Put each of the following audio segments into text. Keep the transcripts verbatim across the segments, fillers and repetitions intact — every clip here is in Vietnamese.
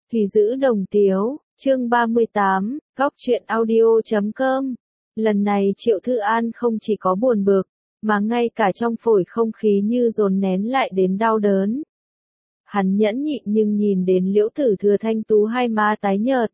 Thủy giữ đồng tiếu, chương ba mươi tám, góc truyện audio chấm com. Lần này Triệu Thư An không chỉ có buồn bực, mà ngay cả trong phổi không khí như dồn nén lại đến đau đớn. Hắn nhẫn nhịn nhưng nhìn đến Liễu Tử Thừa thanh tú hai má tái nhợt.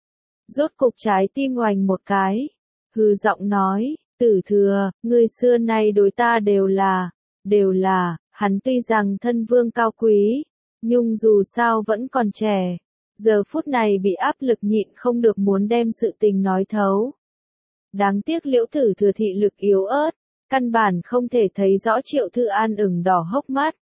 Rốt cục trái tim oành một cái, hừ giọng nói, Tử Thừa, ngươi xưa nay đối ta đều là, đều là, hắn tuy rằng thân vương cao quý, nhưng dù sao vẫn còn trẻ. Giờ phút này bị áp lực nhịn không được muốn đem sự tình nói thấu. Đáng tiếc Liễu Tử Thừa thị lực yếu ớt, căn bản không thể thấy rõ Triệu Thư An ửng đỏ hốc mắt.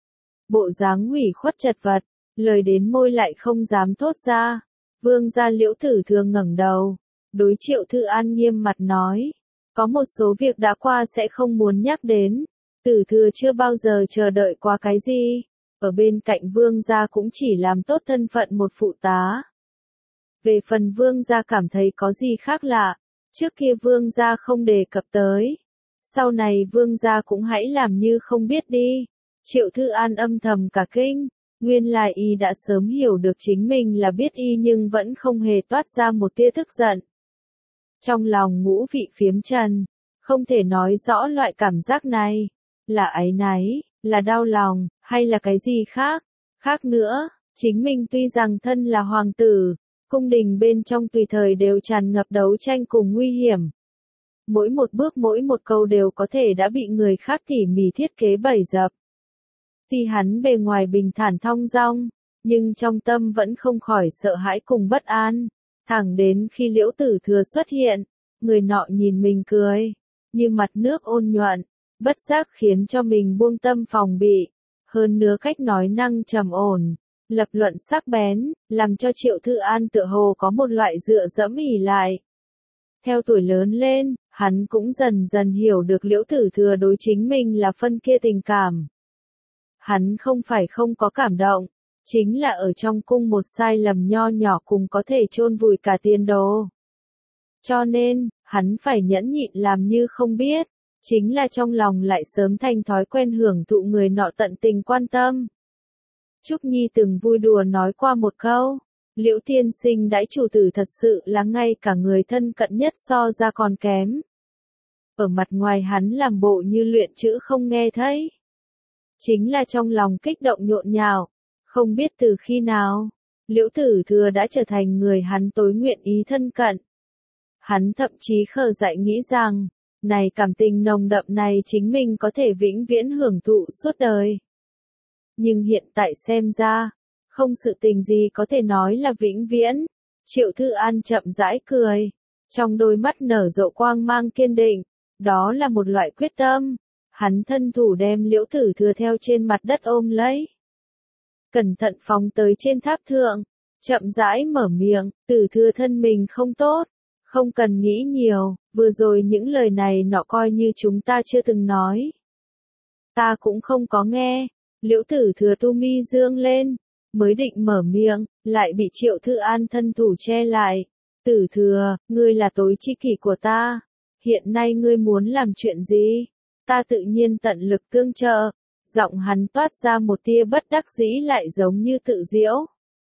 Bộ dáng ủy khuất chật vật, lời đến môi lại không dám thốt ra. Vương gia Liễu Tử Thừa ngẩng đầu, đối Triệu Thư An nghiêm mặt nói, có một số việc đã qua sẽ không muốn nhắc đến. Tử Thừa chưa bao giờ chờ đợi qua cái gì. Ở bên cạnh vương gia cũng chỉ làm tốt thân phận một phụ tá. Về phần vương gia cảm thấy có gì khác lạ, trước kia vương gia không đề cập tới. Sau này vương gia cũng hãy làm như không biết đi. Triệu Thư An âm thầm cả kinh, nguyên lai y đã sớm hiểu được chính mình là biết y nhưng vẫn không hề toát ra một tia tức giận. Trong lòng ngũ vị phiếm trần, không thể nói rõ loại cảm giác này, là áy náy, là đau lòng, hay là cái gì khác. Khác nữa, chính mình tuy rằng thân là hoàng tử, cung đình bên trong tùy thời đều tràn ngập đấu tranh cùng nguy hiểm. Mỗi một bước mỗi một câu đều có thể đã bị người khác tỉ mỉ thiết kế bày dập. Tuy hắn bề ngoài bình thản thong dong, nhưng trong tâm vẫn không khỏi sợ hãi cùng bất an. Thẳng đến khi Liễu Tử Thừa xuất hiện, người nọ nhìn mình cười, như mặt nước ôn nhuận, bất giác khiến cho mình buông tâm phòng bị. Hơn nữa cách nói năng trầm ổn, lập luận sắc bén, làm cho Triệu Thư An tựa hồ có một loại dựa dẫm ỉ lại. Theo tuổi lớn lên, hắn cũng dần dần hiểu được Liễu Tử Thừa đối chính mình là phân kia tình cảm. Hắn không phải không có cảm động, chính là ở trong cung một sai lầm nho nhỏ cùng có thể chôn vùi cả tiền đồ. Cho nên, hắn phải nhẫn nhịn làm như không biết, chính là trong lòng lại sớm thành thói quen hưởng thụ người nọ tận tình quan tâm. Trúc Nhi từng vui đùa nói qua một câu, Liễu tiên sinh đãi chủ tử thật sự là ngay cả người thân cận nhất so ra còn kém. Ở mặt ngoài hắn làm bộ như luyện chữ không nghe thấy. Chính là trong lòng kích động nhộn nhạo, không biết từ khi nào, Liễu Tử Thừa đã trở thành người hắn tối nguyện ý thân cận. Hắn thậm chí khờ dại nghĩ rằng, này cảm tình nồng đậm này chính mình có thể vĩnh viễn hưởng thụ suốt đời. Nhưng hiện tại xem ra, không sự tình gì có thể nói là vĩnh viễn. Triệu Thư An chậm rãi cười, trong đôi mắt nở rộ quang mang kiên định, đó là một loại quyết tâm. Hắn thân thủ đem Liễu Tử Thừa theo trên mặt đất ôm lấy. Cẩn thận phóng tới trên tháp thượng, chậm rãi mở miệng, Tử Thừa thân mình không tốt, không cần nghĩ nhiều, vừa rồi những lời này nọ coi như chúng ta chưa từng nói. Ta cũng không có nghe. Liễu Tử Thừa tu mi dương lên, mới định mở miệng, lại bị Triệu Thư An thân thủ che lại. Tử Thừa, ngươi là tối tri kỷ của ta, hiện nay ngươi muốn làm chuyện gì? Ta tự nhiên tận lực tương trợ. Giọng hắn toát ra một tia bất đắc dĩ lại giống như tự giễu.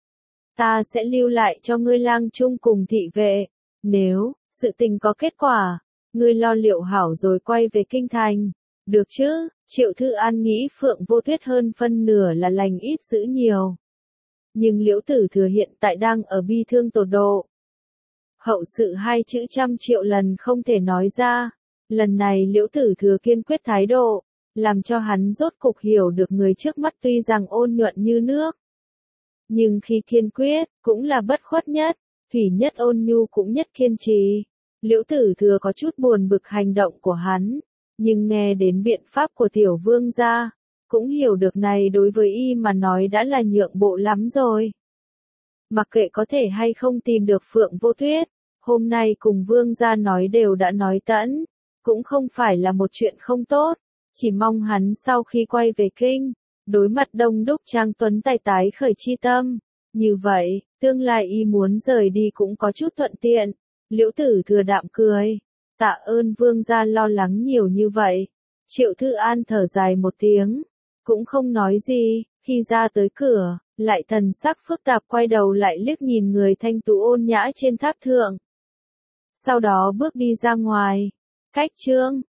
Ta sẽ lưu lại cho ngươi lang chung cùng thị vệ. Nếu, sự tình có kết quả, ngươi lo liệu hảo rồi quay về kinh thành. Được chứ? Triệu Thư An nghĩ Phượng Vô Tuyết hơn phân nửa là lành ít dữ nhiều. Nhưng Liễu Tử Thừa hiện tại đang ở bi thương tột độ. Hậu sự hai chữ trăm triệu lần không thể nói ra. Lần này Liễu Tử Thừa kiên quyết thái độ, làm cho hắn rốt cục hiểu được người trước mắt tuy rằng ôn nhuận như nước. Nhưng khi kiên quyết, cũng là bất khuất nhất, thủy nhất ôn nhu cũng nhất kiên trì. Liễu Tử Thừa có chút buồn bực hành động của hắn, nhưng nghe đến biện pháp của tiểu vương gia, cũng hiểu được này đối với y mà nói đã là nhượng bộ lắm rồi. Mặc kệ có thể hay không tìm được Phượng Vô Tuyết, hôm nay cùng vương gia nói đều đã nói tẫn, cũng không phải là một chuyện không tốt, chỉ mong hắn sau khi quay về kinh, đối mặt đông đúc trang tuấn tài tái khởi chi tâm, như vậy, tương lai y muốn rời đi cũng có chút thuận tiện. Liễu Tử Thừa đạm cười, tạ ơn vương gia lo lắng nhiều như vậy. Triệu Thư An thở dài một tiếng, cũng không nói gì, khi ra tới cửa, lại thần sắc phức tạp quay đầu lại liếc nhìn người thanh tú ôn nhã trên tháp thượng. Sau đó bước đi ra ngoài. Cách chương